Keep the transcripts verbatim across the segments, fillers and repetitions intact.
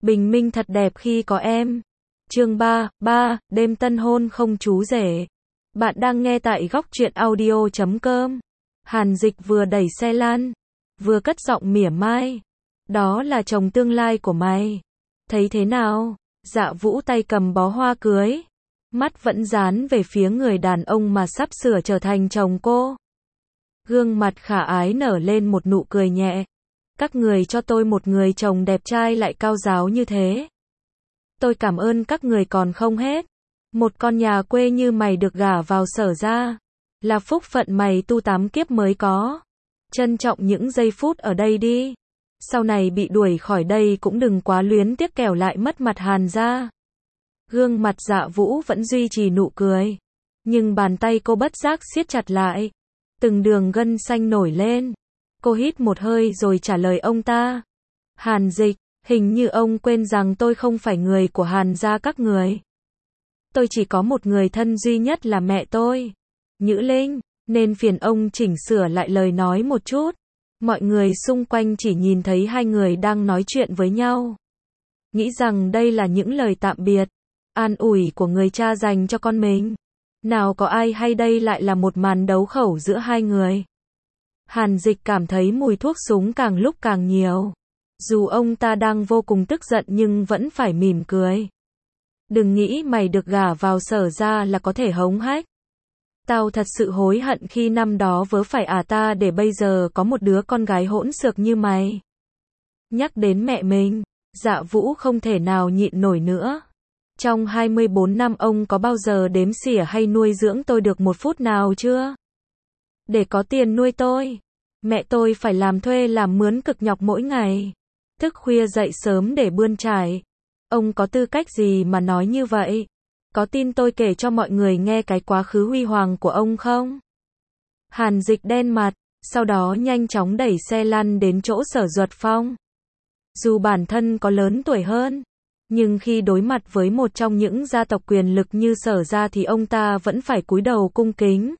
Bình minh thật đẹp khi có em. Chương ba, ba, đêm tân hôn không chú rể. Bạn đang nghe tại góc truyện audio chấm com. Hàn Dịch vừa đẩy xe lan, vừa cất giọng mỉa mai. Đó là chồng tương lai của mày. Thấy thế nào? Dạ Vũ tay cầm bó hoa cưới, mắt vẫn dán về phía người đàn ông mà sắp sửa trở thành chồng cô. Gương mặt khả ái nở lên một nụ cười nhẹ. Các người cho tôi một người chồng đẹp trai lại cao giáo như thế. Tôi cảm ơn các người còn không hết. Một con nhà quê như mày được gả vào Sở gia, là phúc phận mày tu tám kiếp mới có. Trân trọng những giây phút ở đây đi. Sau này bị đuổi khỏi đây cũng đừng quá luyến tiếc kẻo lại mất mặt Hàn gia. Gương mặt Dạ Vũ vẫn duy trì nụ cười, nhưng bàn tay cô bất giác siết chặt lại. Từng đường gân xanh nổi lên. Cô hít một hơi rồi trả lời ông ta. Hàn Dịch, hình như ông quên rằng tôi không phải người của Hàn gia các người. Tôi chỉ có một người thân duy nhất là mẹ tôi, Nhữ Linh, nên phiền ông chỉnh sửa lại lời nói một chút. Mọi người xung quanh chỉ nhìn thấy hai người đang nói chuyện với nhau, nghĩ rằng đây là những lời tạm biệt, an ủi của người cha dành cho con mình. Nào có ai hay đây lại là một màn đấu khẩu giữa hai người. Hàn Dịch cảm thấy mùi thuốc súng càng lúc càng nhiều. Dù ông ta đang vô cùng tức giận nhưng vẫn phải mỉm cười. Đừng nghĩ mày được gả vào Sở gia là có thể hống hách. Tao thật sự hối hận khi năm đó vớ phải à ta để bây giờ có một đứa con gái hỗn xược như mày. Nhắc đến mẹ mình, Dạ Vũ không thể nào nhịn nổi nữa. Trong hai mươi bốn năm ông có bao giờ đếm xỉa hay nuôi dưỡng tôi được một phút nào chưa? Để có tiền nuôi tôi, mẹ tôi phải làm thuê làm mướn cực nhọc mỗi ngày, thức khuya dậy sớm để bươn trải. Ông có tư cách gì mà nói như vậy? Có tin tôi kể cho mọi người nghe cái quá khứ huy hoàng của ông không? Hàn Dịch đen mặt, sau đó nhanh chóng đẩy xe lăn đến chỗ Sở Duật Phong. Dù bản thân có lớn tuổi hơn, nhưng khi đối mặt với một trong những gia tộc quyền lực như Sở gia thì ông ta vẫn phải cúi đầu cung kính.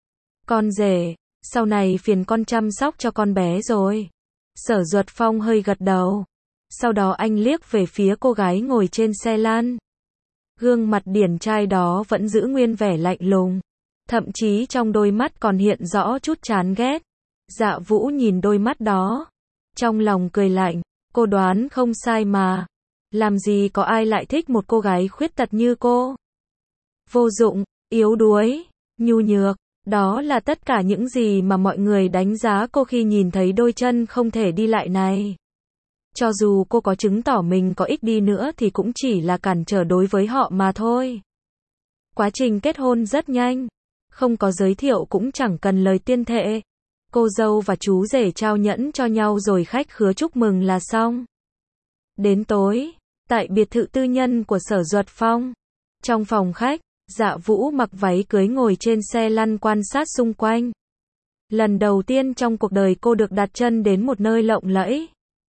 Con rể, sau này phiền con chăm sóc cho con bé rồi. Sở Duật Phong hơi gật đầu. Sau đó anh liếc về phía cô gái ngồi trên xe lan. Gương mặt điển trai đó vẫn giữ nguyên vẻ lạnh lùng. Thậm chí trong đôi mắt còn hiện rõ chút chán ghét. Dạ Vũ nhìn đôi mắt đó, trong lòng cười lạnh. Cô đoán không sai mà. Làm gì có ai lại thích một cô gái khuyết tật như cô. Vô dụng, yếu đuối, nhu nhược. Đó là tất cả những gì mà mọi người đánh giá cô khi nhìn thấy đôi chân không thể đi lại này. Cho dù cô có chứng tỏ mình có ích đi nữa thì cũng chỉ là cản trở đối với họ mà thôi. Quá trình kết hôn rất nhanh, không có giới thiệu cũng chẳng cần lời tuyên thệ. Cô dâu và chú rể trao nhẫn cho nhau rồi khách khứa chúc mừng là xong. Đến tối, tại biệt thự tư nhân của Sở Duật Phong, trong phòng khách, Dạ Vũ mặc váy cưới ngồi trên xe lăn quan sát xung quanh. Lần đầu tiên trong cuộc đời cô được đặt chân đến một nơi lộng lẫy,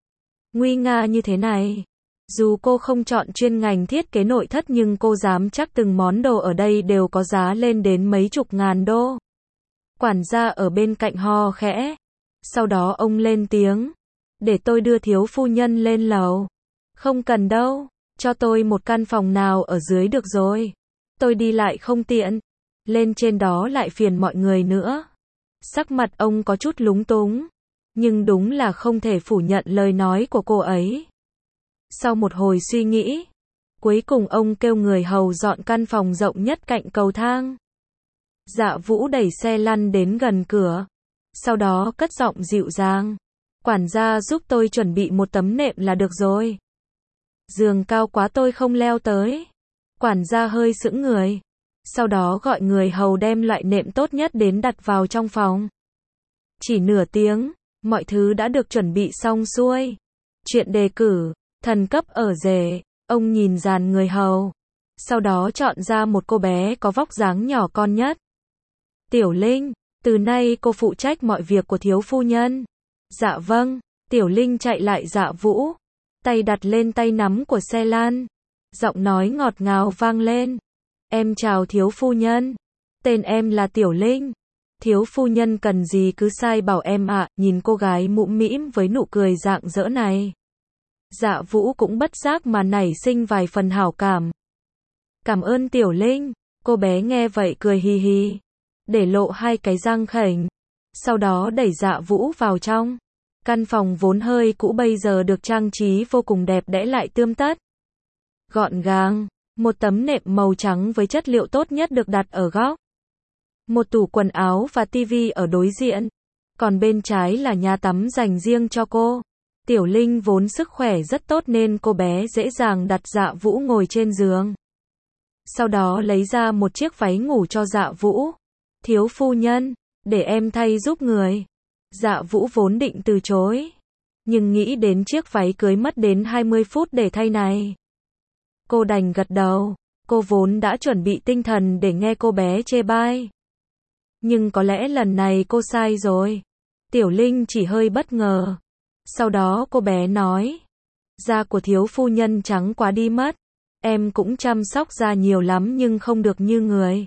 nguy nga như thế này. Dù cô không chọn chuyên ngành thiết kế nội thất nhưng cô dám chắc từng món đồ ở đây đều có giá lên đến mấy chục ngàn đô. Quản gia ở bên cạnh ho khẽ. Sau đó ông lên tiếng. Để tôi đưa thiếu phu nhân lên lầu. Không cần đâu, cho tôi một căn phòng nào ở dưới được rồi. Tôi đi lại không tiện. Lên trên đó lại phiền mọi người nữa. Sắc mặt ông có chút lúng túng. Nhưng đúng là không thể phủ nhận lời nói của cô ấy. Sau một hồi suy nghĩ, cuối cùng ông kêu người hầu dọn căn phòng rộng nhất cạnh cầu thang. Dạ Vũ đẩy xe lăn đến gần cửa. Sau đó cất giọng dịu dàng. Quản gia giúp tôi chuẩn bị một tấm nệm là được rồi. Giường cao quá tôi không leo tới. Quản gia hơi sững người. Sau đó gọi người hầu đem loại nệm tốt nhất đến đặt vào trong phòng. Chỉ nửa tiếng, mọi thứ đã được chuẩn bị xong xuôi. Chuyện đề cử, thần cấp ở rể. Ông nhìn dàn người hầu. Sau đó chọn ra một cô bé có vóc dáng nhỏ con nhất. Tiểu Linh, từ nay cô phụ trách mọi việc của thiếu phu nhân. Dạ vâng. Tiểu Linh chạy lại Dạ Vũ, tay đặt lên tay nắm của xe lan. Giọng nói ngọt ngào vang lên. Em chào thiếu phu nhân. Tên em là Tiểu Linh. Thiếu phu nhân cần gì cứ sai bảo em ạ. Nhìn cô gái mũm mĩm với nụ cười rạng rỡ này, Dạ Vũ cũng bất giác mà nảy sinh vài phần hảo cảm. Cảm ơn Tiểu Linh, cô bé nghe vậy cười hì hì, để lộ hai cái răng khểnh. Sau đó đẩy Dạ Vũ vào trong. Căn phòng vốn hơi cũ bây giờ được trang trí vô cùng đẹp đẽ lại tươm tất. Gọn gàng, một tấm nệm màu trắng với chất liệu tốt nhất được đặt ở góc. Một tủ quần áo và tivi ở đối diện. Còn bên trái là nhà tắm dành riêng cho cô. Tiểu Linh vốn sức khỏe rất tốt nên cô bé dễ dàng đặt Dạ Vũ ngồi trên giường. Sau đó lấy ra một chiếc váy ngủ cho Dạ Vũ. Thiếu phu nhân, để em thay giúp người. Dạ Vũ vốn định từ chối, nhưng nghĩ đến chiếc váy cưới mất đến hai mươi phút để thay này. Cô đành gật đầu, cô vốn đã chuẩn bị tinh thần để nghe cô bé chê bai. Nhưng có lẽ lần này cô sai rồi. Tiểu Linh chỉ hơi bất ngờ. Sau đó cô bé nói, da của thiếu phu nhân trắng quá đi mất. Em cũng chăm sóc da nhiều lắm nhưng không được như người.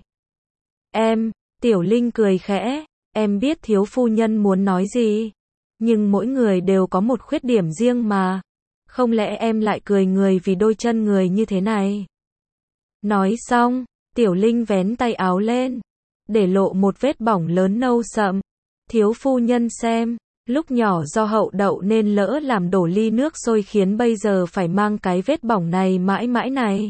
Em, Tiểu Linh cười khẽ, em biết thiếu phu nhân muốn nói gì. Nhưng mỗi người đều có một khuyết điểm riêng mà. Không lẽ em lại cười người vì đôi chân người như thế này? Nói xong, Tiểu Linh vén tay áo lên, để lộ một vết bỏng lớn nâu sậm. Thiếu phu nhân xem, lúc nhỏ do hậu đậu nên lỡ làm đổ ly nước sôi khiến bây giờ phải mang cái vết bỏng này mãi mãi này.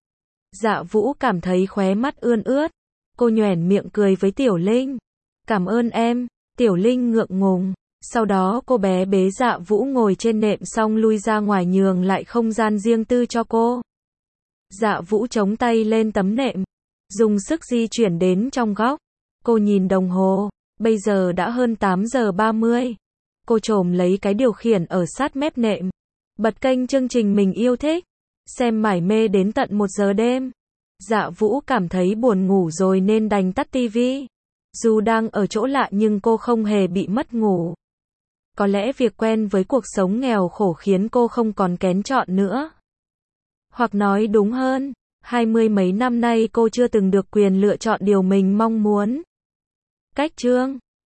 Dạ Vũ cảm thấy khóe mắt ươn ướt. Cô nhoẻn miệng cười với Tiểu Linh. Cảm ơn em. Tiểu Linh ngượng ngùng. Sau đó cô bé bế Dạ Vũ ngồi trên nệm xong lui ra ngoài nhường lại không gian riêng tư cho cô. Dạ Vũ chống tay lên tấm nệm, dùng sức di chuyển đến trong góc. Cô nhìn đồng hồ, bây giờ đã hơn tám giờ ba mươi. Cô chồm lấy cái điều khiển ở sát mép nệm, bật kênh chương trình mình yêu thích, xem mải mê đến tận một giờ đêm. Dạ Vũ cảm thấy buồn ngủ rồi nên đành tắt tivi. Dù đang ở chỗ lạ nhưng cô không hề bị mất ngủ. Có lẽ việc quen với cuộc sống nghèo khổ khiến cô không còn kén chọn nữa. Hoặc nói đúng hơn, hai mươi mấy năm nay cô chưa từng được quyền lựa chọn điều mình mong muốn. Cách chương